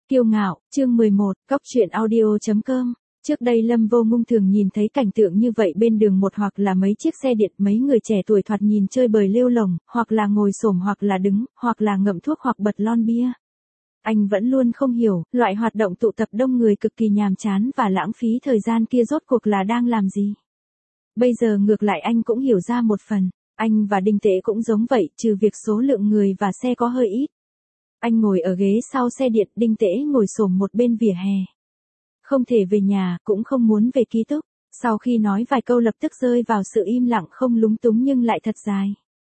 Kiêu ngạo, chương 11, Góc truyện audio.com. Trước đây Lâm Vô Ngung thường nhìn thấy cảnh tượng như vậy bên đường một, hoặc là mấy chiếc xe điện, mấy người trẻ tuổi thoạt nhìn chơi bời lêu lổng, hoặc là ngồi xổm, hoặc là đứng, hoặc là ngậm thuốc, hoặc bật lon bia. Anh vẫn luôn không hiểu, loại hoạt động tụ tập đông người cực kỳ nhàm chán và lãng phí thời gian kia rốt cuộc là đang làm gì. Bây giờ ngược lại anh cũng hiểu ra một phần, anh và Đinh Tế cũng giống vậy, trừ việc số lượng người và xe có hơi ít. Anh ngồi ở ghế sau xe điện, Đinh Tế ngồi xổm một bên vỉa hè. Không thể về nhà, cũng không muốn về ký túc. Sau khi nói vài câu lập tức rơi vào sự im lặng không lúng túng nhưng lại thật dài.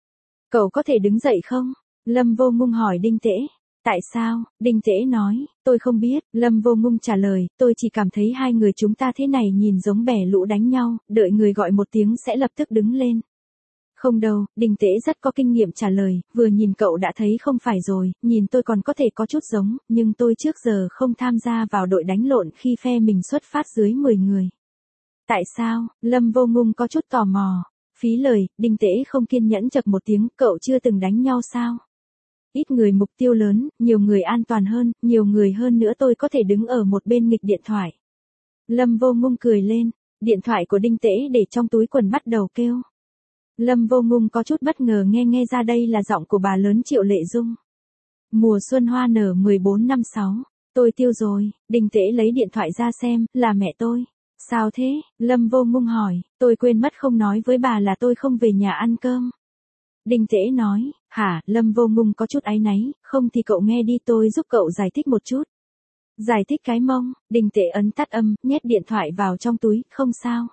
Cậu có thể đứng dậy không? Lâm Vô Ngung hỏi Đinh Tế. Tại sao? Đinh Tế nói, tôi không biết. Lâm Vô Ngung trả lời, tôi chỉ cảm thấy hai người chúng ta thế này nhìn giống bè lũ đánh nhau, đợi người gọi một tiếng sẽ lập tức đứng lên. Không đâu, Đinh Tế rất có kinh nghiệm trả lời, vừa nhìn cậu đã thấy không phải rồi, nhìn tôi còn có thể có chút giống, nhưng tôi trước giờ không tham gia vào đội đánh lộn khi phe mình xuất phát dưới 10 người. Tại sao? Lâm Vô Ngung có chút tò mò. Phí lời, Đinh Tế không kiên nhẫn chậc một tiếng, cậu chưa từng đánh nhau sao? Ít người mục tiêu lớn, nhiều người an toàn hơn, nhiều người hơn nữa tôi có thể đứng ở một bên nghịch điện thoại. Lâm Vô Ngung cười lên, điện thoại của Đinh Tế để trong túi quần bắt đầu kêu. Lâm Vô Ngung có chút bất ngờ nghe ra đây là giọng của bà lớn Triệu Lệ Dung. Mùa xuân hoa nở 14 năm 6, tôi tiêu rồi. Đinh Tế lấy điện thoại ra xem, là mẹ tôi. Sao thế? Lâm Vô Ngung hỏi, tôi quên mất không nói với bà là tôi không về nhà ăn cơm. Đinh Tế nói, hả? Lâm Vô Ngung có chút áy náy, không thì cậu nghe đi, tôi giúp cậu giải thích một chút. Giải thích cái mông? Đinh Tế ấn tắt âm, nhét điện thoại vào trong túi, không sao.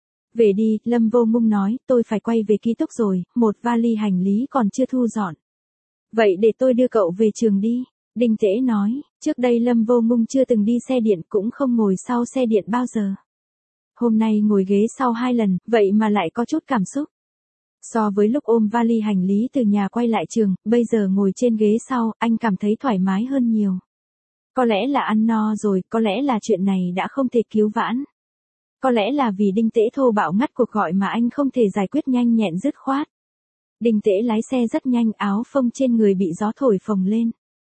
Về đi, Lâm Vô Ngung nói, tôi phải quay về ký túc rồi, một vali hành lý còn chưa thu dọn. Vậy để tôi đưa cậu về trường đi. Đinh Tế nói, trước đây Lâm Vô Ngung chưa từng đi xe điện, cũng không ngồi sau xe điện bao giờ. Hôm nay ngồi ghế sau 2 lần, vậy mà lại có chút cảm xúc. So với lúc ôm vali hành lý từ nhà quay lại trường, bây giờ ngồi trên ghế sau, anh cảm thấy thoải mái hơn nhiều. Có lẽ là ăn no rồi, có lẽ là chuyện này đã không thể cứu vãn. Có lẽ là vì Đinh Tế thô bạo ngắt cuộc gọi mà anh không thể giải quyết nhanh nhẹn dứt khoát. Đinh Tế lái xe rất nhanh, áo phông trên người bị gió thổi phồng lên.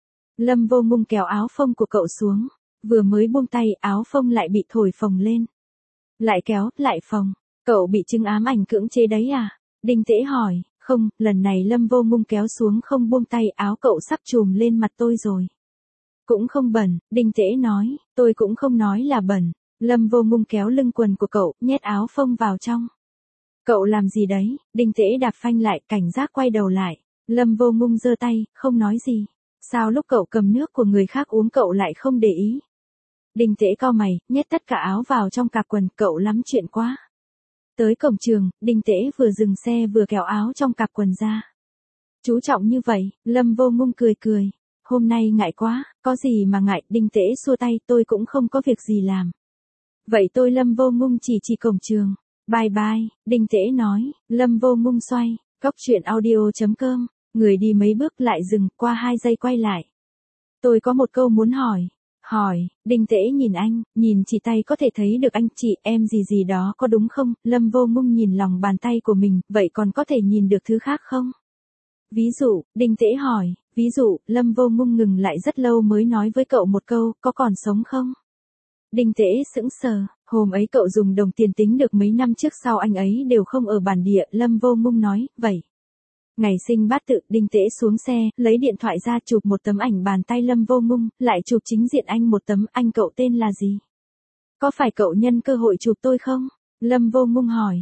Lâm Vô Ngung kéo áo phông của cậu xuống, vừa mới buông tay, áo phông lại bị thổi phồng lên. Lại kéo, lại phồng, cậu bị chứng ám ảnh cưỡng chế đấy à? Đinh Tế hỏi, không, lần này Lâm Vô Ngung kéo xuống không buông tay, áo cậu sắp trùm lên mặt tôi rồi. Cũng không bẩn, Đinh Tế nói, tôi cũng không nói là bẩn. Lâm Vô Ngung kéo lưng quần của cậu, nhét áo phông vào trong. Cậu làm gì đấy? Đinh Tế đạp phanh lại, cảnh giác quay đầu lại. Lâm Vô Ngung giơ tay, không nói gì. Sao lúc cậu cầm nước của người khác uống cậu lại không để ý? Đinh Tế cau mày, nhét tất cả áo vào trong cạp quần, cậu lắm chuyện quá. Tới cổng trường, Đinh Tế vừa dừng xe vừa kéo áo trong cạp quần ra. Chú trọng như vậy, Lâm Vô Ngung cười cười. Hôm nay ngại quá, có gì mà ngại? Đinh Tế xua tay, tôi cũng không có việc gì làm. Vậy tôi Lâm Vô Ngung chỉ cổng trường. Bye bye, Đinh Tế nói. Lâm Vô Ngung xoay, Góc truyện audio.com. Người đi mấy bước lại dừng, qua 2 giây quay lại. Tôi có một câu muốn hỏi. Hỏi, Đinh Tế nhìn anh, nhìn chỉ tay có thể thấy được anh chị em gì đó có đúng không? Lâm Vô Ngung nhìn lòng bàn tay của mình, vậy còn có thể nhìn được thứ khác không? Ví dụ, Đinh Tế hỏi, ví dụ, Lâm Vô Ngung ngừng lại rất lâu mới nói với cậu một câu, có còn sống không? Đinh Tế sững sờ, hôm ấy cậu dùng đồng tiền tính được mấy năm trước, sau anh ấy đều không ở bản địa. Lâm Vô Ngung nói, vậy. Ngày sinh bát tự. Đinh Tế xuống xe, lấy điện thoại ra chụp một tấm ảnh bàn tay Lâm Vô Ngung, lại chụp chính diện anh một tấm. Anh cậu tên là gì? Có phải cậu nhân cơ hội chụp tôi không? Lâm Vô Ngung hỏi,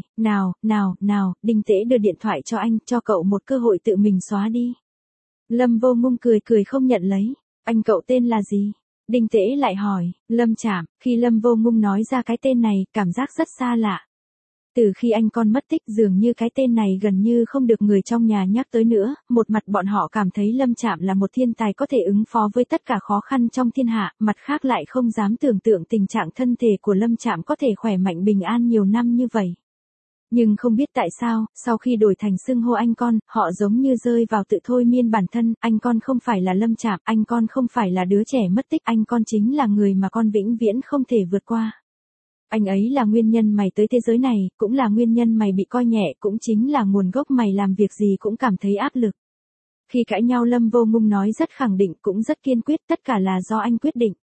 nào, Đinh Tế đưa điện thoại cho anh, cho cậu một cơ hội tự mình xóa đi. Lâm Vô Ngung cười không nhận lấy. Anh cậu tên là gì? Đinh Tế lại hỏi, Lâm Trạm. Khi Lâm Vô Ngung nói ra cái tên này, cảm giác rất xa lạ. Từ khi anh con mất tích, dường như cái tên này gần như không được người trong nhà nhắc tới nữa. Một mặt bọn họ cảm thấy Lâm Trạm là một thiên tài có thể ứng phó với tất cả khó khăn trong thiên hạ, mặt khác lại không dám tưởng tượng tình trạng thân thể của Lâm Trạm có thể khỏe mạnh bình an nhiều năm như vậy. Nhưng không biết tại sao, sau khi đổi thành xưng hô anh con, họ giống như rơi vào tự thôi miên bản thân. Anh con không phải là Lâm Trạm, anh con không phải là đứa trẻ mất tích, anh con chính là người mà con vĩnh viễn không thể vượt qua. Anh ấy là nguyên nhân mày tới thế giới này, cũng là nguyên nhân mày bị coi nhẹ, cũng chính là nguồn gốc mày làm việc gì cũng cảm thấy áp lực. Khi cãi nhau Lâm Vô Ngung nói rất khẳng định, cũng rất kiên quyết, tất cả là do anh quyết định.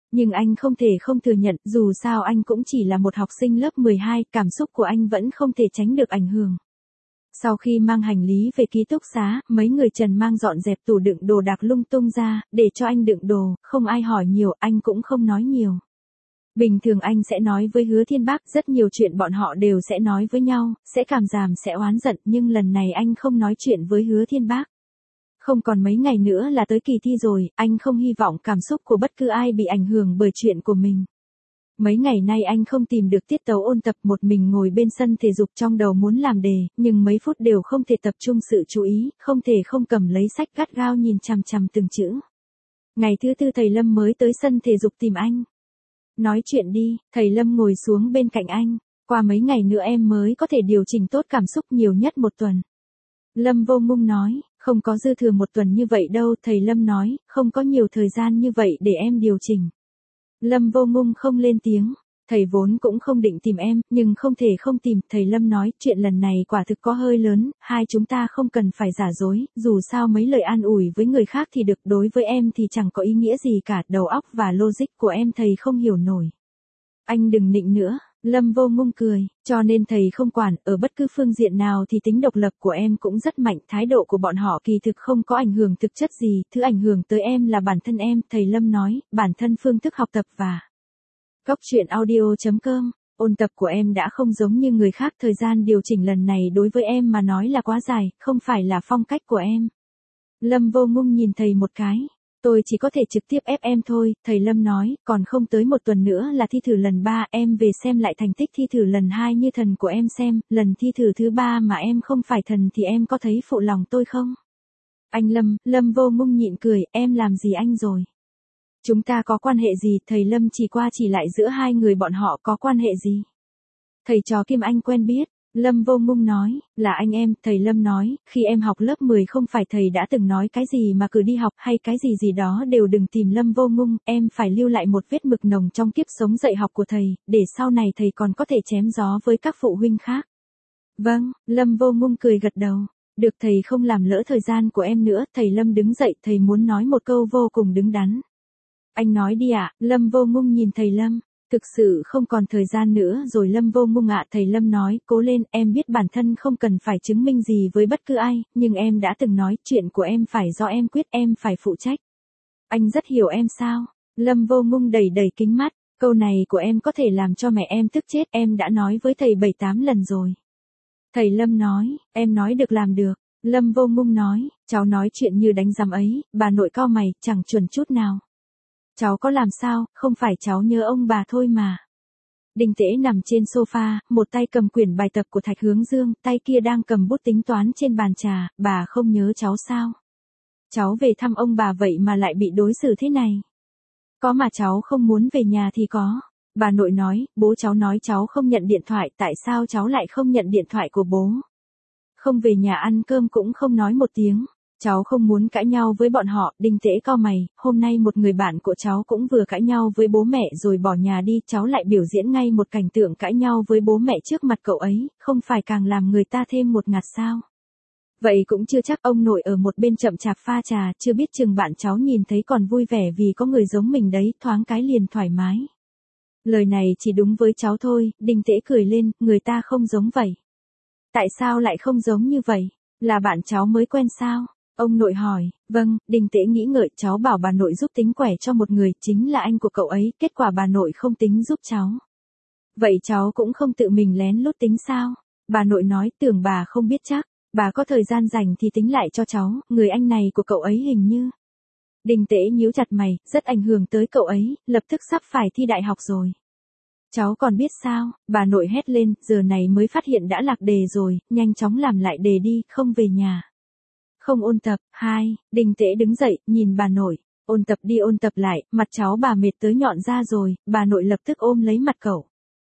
Nhưng anh không thể không thừa nhận, dù sao anh cũng chỉ là một học sinh lớp 12, cảm xúc của anh vẫn không thể tránh được ảnh hưởng. Sau khi mang hành lý về ký túc xá, mấy người Trần mang dọn dẹp tủ đựng đồ đạc lung tung ra, để cho anh đựng đồ, không ai hỏi nhiều, anh cũng không nói nhiều. Bình thường anh sẽ nói với Hứa Thiên Bác, rất nhiều chuyện bọn họ đều sẽ nói với nhau, sẽ cảm giảm sẽ oán giận, nhưng lần này anh không nói chuyện với Hứa Thiên Bác. Không còn mấy ngày nữa là tới kỳ thi rồi, anh không hy vọng cảm xúc của bất cứ ai bị ảnh hưởng bởi chuyện của mình. Mấy ngày nay anh không tìm được tiết tấu ôn tập, một mình ngồi bên sân thể dục trong đầu muốn làm đề, nhưng mấy phút đều không thể tập trung sự chú ý, không thể không cầm lấy sách gắt gao nhìn chằm chằm từng chữ. Ngày thứ tư thầy Lâm mới tới sân thể dục tìm anh. Nói chuyện đi, thầy Lâm ngồi xuống bên cạnh anh. Qua mấy ngày nữa em mới có thể điều chỉnh tốt cảm xúc, nhiều nhất một tuần. Lâm Vô Ngung nói, không có dư thừa một tuần như vậy đâu, thầy Lâm nói, không có nhiều thời gian như vậy để em điều chỉnh. Lâm Vô Ngung không lên tiếng, thầy vốn cũng không định tìm em, nhưng không thể không tìm, thầy Lâm nói, chuyện lần này quả thực có hơi lớn, hai chúng ta không cần phải giả dối, dù sao mấy lời an ủi với người khác thì được, đối với em thì chẳng có ý nghĩa gì cả, đầu óc và logic của em thầy không hiểu nổi. Anh đừng nịnh nữa. Lâm Vô Ngung cười, cho nên thầy không quản, ở bất cứ phương diện nào thì tính độc lập của em cũng rất mạnh, thái độ của bọn họ kỳ thực không có ảnh hưởng thực chất gì, thứ ảnh hưởng tới em là bản thân em, thầy Lâm nói, bản thân phương thức học tập và Góc truyện audio.com, ôn tập của em đã không giống như người khác, thời gian điều chỉnh lần này đối với em mà nói là quá dài, không phải là phong cách của em. Lâm Vô Ngung nhìn thầy một cái. Tôi chỉ có thể trực tiếp ép em thôi, thầy Lâm nói, còn không tới một tuần nữa là thi thử lần 3, em về xem lại thành tích thi thử lần 2 như thần của em xem, lần thi thử thứ 3 mà em không phải thần thì em có thấy phụ lòng tôi không? Anh Lâm Vô Ngung nhịn cười, em làm gì anh rồi? Chúng ta có quan hệ gì, thầy Lâm chỉ qua chỉ lại giữa hai người bọn họ có quan hệ gì? Thầy trò Kim Anh quen biết. Lâm Vô Ngung nói, là anh em, thầy Lâm nói, khi em học lớp 10 không phải thầy đã từng nói cái gì mà cứ đi học hay cái gì gì đó đều đừng tìm Lâm Vô Ngung, em phải lưu lại một vết mực nồng trong kiếp sống dạy học của thầy, để sau này thầy còn có thể chém gió với các phụ huynh khác. Vâng, Lâm Vô Ngung cười gật đầu. Được, thầy không làm lỡ thời gian của em nữa, thầy Lâm đứng dậy, thầy muốn nói một câu vô cùng đứng đắn. Anh nói đi ạ, Lâm Vô Ngung nhìn thầy Lâm. Thực sự không còn thời gian nữa rồi Lâm Vô Ngung ạ, thầy Lâm nói, cố lên, em biết bản thân không cần phải chứng minh gì với bất cứ ai, nhưng em đã từng nói, chuyện của em phải do em quyết, em phải phụ trách. Anh rất hiểu em sao? Lâm Vô Ngung đầy đầy kính mắt, câu này của em có thể làm cho mẹ em tức chết, em đã nói với thầy 7-8 lần rồi. Thầy Lâm nói, em nói được làm được. Lâm Vô Ngung nói, cháu nói chuyện như đánh giám ấy, bà nội cau mày, chẳng chuẩn chút nào. Cháu có làm sao, không phải cháu nhớ ông bà thôi mà. Đinh Tễ nằm trên sofa, một tay cầm quyển bài tập của Thạch Hướng Dương, tay kia đang cầm bút tính toán trên bàn trà, bà không nhớ cháu sao? Cháu về thăm ông bà vậy mà lại bị đối xử thế này. Có mà cháu không muốn về nhà thì có. Bà nội nói, bố cháu nói cháu không nhận điện thoại, tại sao cháu lại không nhận điện thoại của bố? Không về nhà ăn cơm cũng không nói một tiếng. Cháu không muốn cãi nhau với bọn họ, Đinh Tễ cau mày, hôm nay một người bạn của cháu cũng vừa cãi nhau với bố mẹ rồi bỏ nhà đi, cháu lại biểu diễn ngay một cảnh tượng cãi nhau với bố mẹ trước mặt cậu ấy, không phải càng làm người ta thêm một ngạt sao? Vậy cũng chưa chắc, ông nội ở một bên chậm chạp pha trà, chưa biết chừng bạn cháu nhìn thấy còn vui vẻ vì có người giống mình đấy, thoáng cái liền thoải mái. Lời này chỉ đúng với cháu thôi, Đinh Tễ cười lên, người ta không giống vậy. Tại sao lại không giống như vậy? Là bạn cháu mới quen sao? Ông nội hỏi, vâng, Đinh Tễ nghĩ ngợi, cháu bảo bà nội giúp tính quẻ cho một người, chính là anh của cậu ấy, kết quả bà nội không tính giúp cháu. Vậy cháu cũng không tự mình lén lút tính sao? Bà nội nói, tưởng bà không biết chắc, bà có thời gian rảnh thì tính lại cho cháu, người anh này của cậu ấy hình như. Đinh Tễ nhíu chặt mày, rất ảnh hưởng tới cậu ấy, lập tức sắp phải thi đại học rồi. Cháu còn biết sao, bà nội hét lên, giờ này mới phát hiện đã lạc đề rồi, nhanh chóng làm lại đề đi, không về nhà. Không ôn tập, 2, Đinh Tễ đứng dậy, nhìn bà nội, ôn tập đi ôn tập lại, mặt cháu bà mệt tới nhọn ra rồi, bà nội lập tức ôm lấy mặt cậu.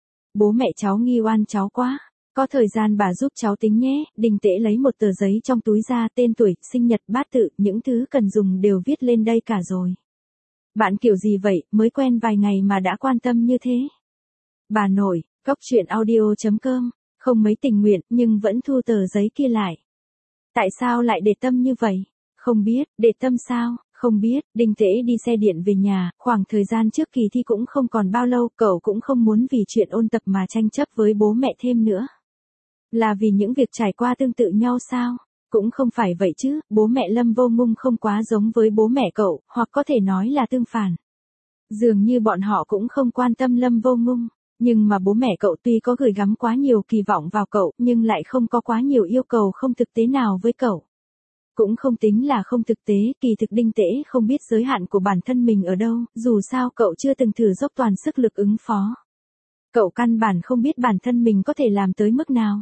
Bố mẹ cháu nghi oan cháu quá, có thời gian bà giúp cháu tính nhé, Đinh Tễ lấy một tờ giấy trong túi ra, tên tuổi, sinh nhật, bát tự, những thứ cần dùng đều viết lên đây cả rồi. Bạn kiểu gì vậy, mới quen vài ngày mà đã quan tâm như thế? Bà nội, Góc truyện audio.com, không mấy tình nguyện nhưng vẫn thu tờ giấy kia lại. Tại sao lại để tâm như vậy? Không biết, để tâm sao? Không biết, Đinh Tễ đi xe điện về nhà, khoảng thời gian trước kỳ thi cũng không còn bao lâu, cậu cũng không muốn vì chuyện ôn tập mà tranh chấp với bố mẹ thêm nữa. Là vì những việc trải qua tương tự nhau sao? Cũng không phải vậy chứ, bố mẹ Lâm Vô Ngung không quá giống với bố mẹ cậu, hoặc có thể nói là tương phản. Dường như bọn họ cũng không quan tâm Lâm Vô Ngung, nhưng mà bố mẹ cậu tuy có gửi gắm quá nhiều kỳ vọng vào cậu, nhưng lại không có quá nhiều yêu cầu không thực tế nào với cậu. Cũng không tính là không thực tế, kỳ thực Đinh Tễ không biết giới hạn của bản thân mình ở đâu, dù sao cậu chưa từng thử dốc toàn sức lực ứng phó. Cậu căn bản không biết bản thân mình có thể làm tới mức nào.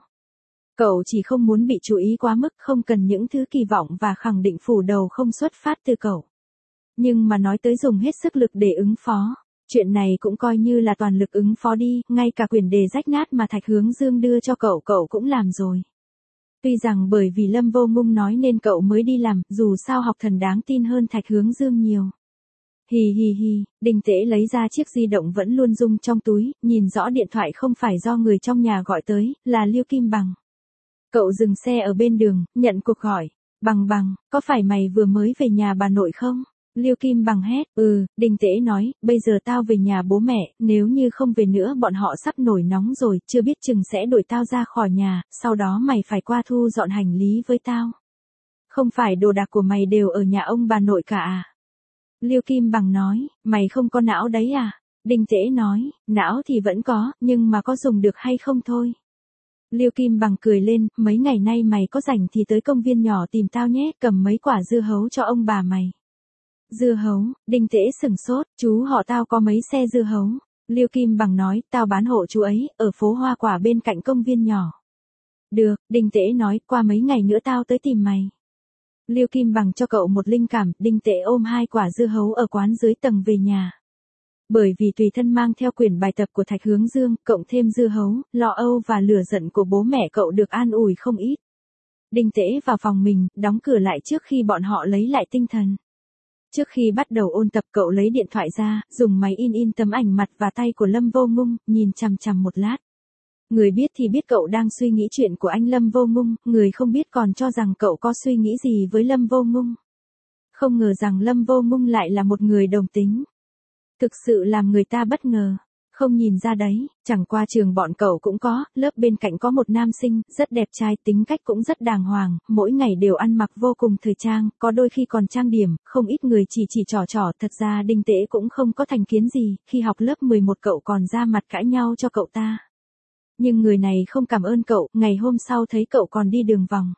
Cậu chỉ không muốn bị chú ý quá mức, không cần những thứ kỳ vọng và khẳng định phủ đầu không xuất phát từ cậu. Nhưng mà nói tới dùng hết sức lực để ứng phó, chuyện này cũng coi như là toàn lực ứng phó đi, ngay cả quyển đề rách nát mà Thạch Hướng Dương đưa cho cậu cũng làm rồi. Tuy rằng bởi vì Lâm Vô Ngung nói nên cậu mới đi làm, dù sao học thần đáng tin hơn Thạch Hướng Dương nhiều. Hì hì hì, Đinh Tễ lấy ra chiếc di động vẫn luôn rung trong túi, nhìn rõ điện thoại không phải do người trong nhà gọi tới, là Liêu Kim Bằng. Cậu dừng xe ở bên đường, nhận cuộc gọi. Bằng, có phải mày vừa mới về nhà bà nội không? Liêu Kim Bằng hét. Đinh Tễ nói, bây giờ tao về nhà bố mẹ, nếu như không về nữa bọn họ sắp nổi nóng rồi, chưa biết chừng sẽ đuổi tao ra khỏi nhà, sau đó mày phải qua thu dọn hành lý với tao. Không phải đồ đạc của mày đều ở nhà ông bà nội cả à? Liêu Kim Bằng nói, mày không có não đấy à? Đinh Tễ nói, não thì vẫn có, nhưng mà có dùng được hay không thôi. Liêu Kim Bằng cười lên, mấy ngày nay mày có rảnh thì tới công viên nhỏ tìm tao nhé, cầm mấy quả dưa hấu cho ông bà mày. Dưa hấu, Đinh Tễ sửng sốt, chú họ tao có mấy xe dưa hấu. Liêu Kim Bằng nói, tao bán hộ chú ấy, ở phố hoa quả bên cạnh công viên nhỏ. Được, Đinh Tễ nói, qua mấy ngày nữa tao tới tìm mày. Liêu Kim Bằng cho cậu một linh cảm, Đinh Tễ ôm 2 quả dưa hấu ở quán dưới tầng về nhà. Bởi vì tùy thân mang theo quyển bài tập của Thạch Hướng Dương, cộng thêm dưa hấu, lo âu và lửa giận của bố mẹ cậu được an ủi không ít. Đinh Tễ vào phòng mình, đóng cửa lại trước khi bọn họ lấy lại tinh thần. Trước khi bắt đầu ôn tập cậu lấy điện thoại ra, dùng máy in tấm ảnh mặt và tay của Lâm Vô Ngung, nhìn chằm chằm một lát. Người biết thì biết cậu đang suy nghĩ chuyện của anh Lâm Vô Ngung, người không biết còn cho rằng cậu có suy nghĩ gì với Lâm Vô Ngung. Không ngờ rằng Lâm Vô Ngung lại là một người đồng tính. Thực sự làm người ta bất ngờ. Không nhìn ra đấy, chẳng qua trường bọn cậu cũng có, lớp bên cạnh có một nam sinh, rất đẹp trai, tính cách cũng rất đàng hoàng, mỗi ngày đều ăn mặc vô cùng thời trang, có đôi khi còn trang điểm, không ít người chỉ trò, thật ra Đinh Tễ cũng không có thành kiến gì, khi học lớp 11 cậu còn ra mặt cãi nhau cho cậu ta. Nhưng người này không cảm ơn cậu, ngày hôm sau thấy cậu còn đi đường vòng.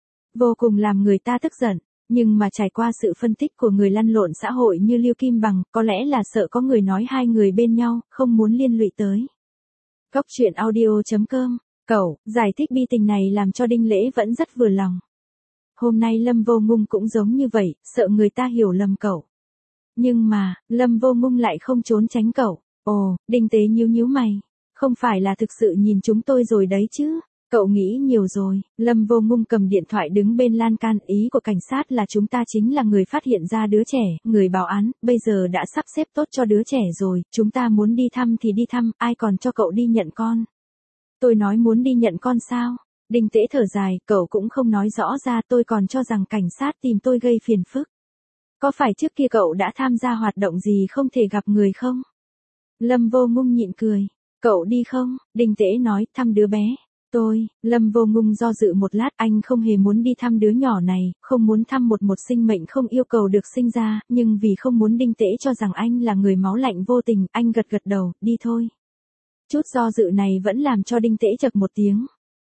Vô cùng làm người ta tức giận. Nhưng mà trải qua sự phân tích của người lăn lộn xã hội như Liêu Kim Bằng, có lẽ là sợ có người nói hai người bên nhau, không muốn liên lụy tới. Góc truyện audio.com, cậu, giải thích bi tình này làm cho Đinh Lễ vẫn rất vừa lòng. Hôm nay Lâm Vô Ngung cũng giống như vậy, sợ người ta hiểu lầm cậu. Nhưng mà, Lâm Vô Ngung lại không trốn tránh cậu. Ồ, Đinh Tế nhíu mày. Không phải là thực sự nhìn chúng tôi rồi đấy chứ. Cậu nghĩ nhiều rồi. Lâm Vô Ngung cầm điện thoại đứng bên lan can, ý của cảnh sát là chúng ta chính là người phát hiện ra đứa trẻ, người báo án, bây giờ đã sắp xếp tốt cho đứa trẻ rồi, chúng ta muốn đi thăm thì đi thăm, ai còn cho cậu đi nhận con. Tôi nói muốn đi nhận con sao? Đinh Tễ thở dài, cậu cũng không nói rõ ra, tôi còn cho rằng cảnh sát tìm tôi gây phiền phức. Có phải trước kia cậu đã tham gia hoạt động gì không thể gặp người không? Lâm Vô Ngung nhịn cười. Cậu đi không? Đinh Tễ nói, thăm đứa bé. Lâm Vô Ngung do dự một lát, anh không hề muốn đi thăm đứa nhỏ này, không muốn thăm một sinh mệnh không yêu cầu được sinh ra, nhưng vì không muốn Đinh Tễ cho rằng anh là người máu lạnh vô tình, anh gật đầu, đi thôi. Chút do dự này vẫn làm cho Đinh Tễ chậc một tiếng.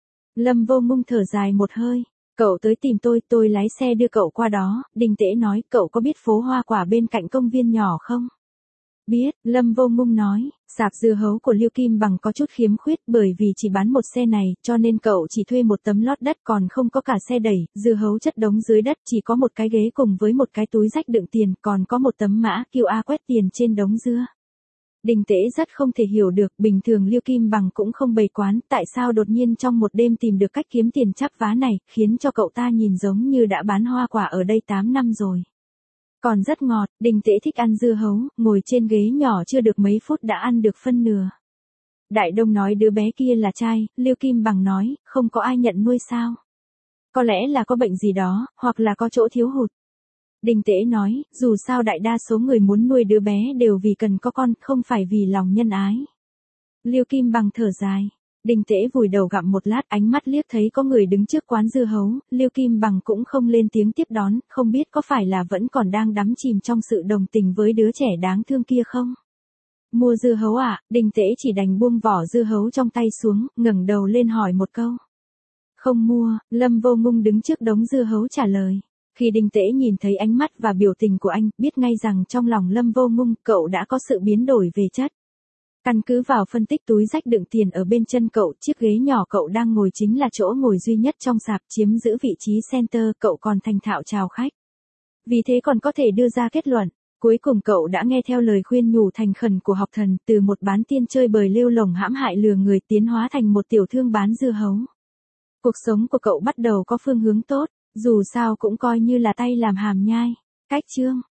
Lâm Vô Ngung thở dài một hơi. Cậu tới tìm tôi lái xe đưa cậu qua đó. Đinh Tễ nói, cậu có biết phố hoa quả bên cạnh công viên nhỏ không? Biết, Lâm Vô Ngung nói, sạp dưa hấu của Liêu Kim Bằng có chút khiếm khuyết bởi vì chỉ bán một xe này, cho nên cậu chỉ thuê một tấm lót đất còn không có cả xe đẩy, dưa hấu chất đống dưới đất, chỉ có một cái ghế cùng với một cái túi rách đựng tiền, còn có một tấm mã QR quét tiền trên đống dưa. Đinh Tễ rất không thể hiểu được, bình thường Liêu Kim Bằng cũng không bày quán, tại sao đột nhiên trong một đêm tìm được cách kiếm tiền chắp vá này, khiến cho cậu ta nhìn giống như đã bán hoa quả ở đây 8 năm rồi. Còn rất ngọt, Đinh Tễ thích ăn dưa hấu, ngồi trên ghế nhỏ chưa được mấy phút đã ăn được phân nửa. Đại Đông nói đứa bé kia là trai, Liêu Kim Bằng nói, không có ai nhận nuôi sao? Có lẽ là có bệnh gì đó, hoặc là có chỗ thiếu hụt. Đinh Tễ nói, dù sao đại đa số người muốn nuôi đứa bé đều vì cần có con, không phải vì lòng nhân ái. Liêu Kim Bằng thở dài. Đinh Tễ vùi đầu gặm một lát, ánh mắt liếc thấy có người đứng trước quán dưa hấu, Liêu Kim Bằng cũng không lên tiếng tiếp đón, không biết có phải là vẫn còn đang đắm chìm trong sự đồng tình với đứa trẻ đáng thương kia không? Mua dưa hấu à? Đinh Tễ chỉ đành buông vỏ dưa hấu trong tay xuống, ngẩng đầu lên hỏi một câu. Không mua, Lâm Vô Ngung đứng trước đống dưa hấu trả lời. Khi Đinh Tễ nhìn thấy ánh mắt và biểu tình của anh, biết ngay rằng trong lòng Lâm Vô Ngung, cậu đã có sự biến đổi về chất. Căn cứ vào phân tích túi rách đựng tiền ở bên chân cậu, chiếc ghế nhỏ cậu đang ngồi chính là chỗ ngồi duy nhất trong sạp, chiếm giữ vị trí center, cậu còn thành thạo chào khách. Vì thế còn có thể đưa ra kết luận, cuối cùng cậu đã nghe theo lời khuyên nhủ thành khẩn của học thần, từ một bán tiên chơi bời lêu lổng hãm hại lừa người tiến hóa thành một tiểu thương bán dưa hấu. Cuộc sống của cậu bắt đầu có phương hướng tốt, dù sao cũng coi như là tay làm hàm nhai. Cách chương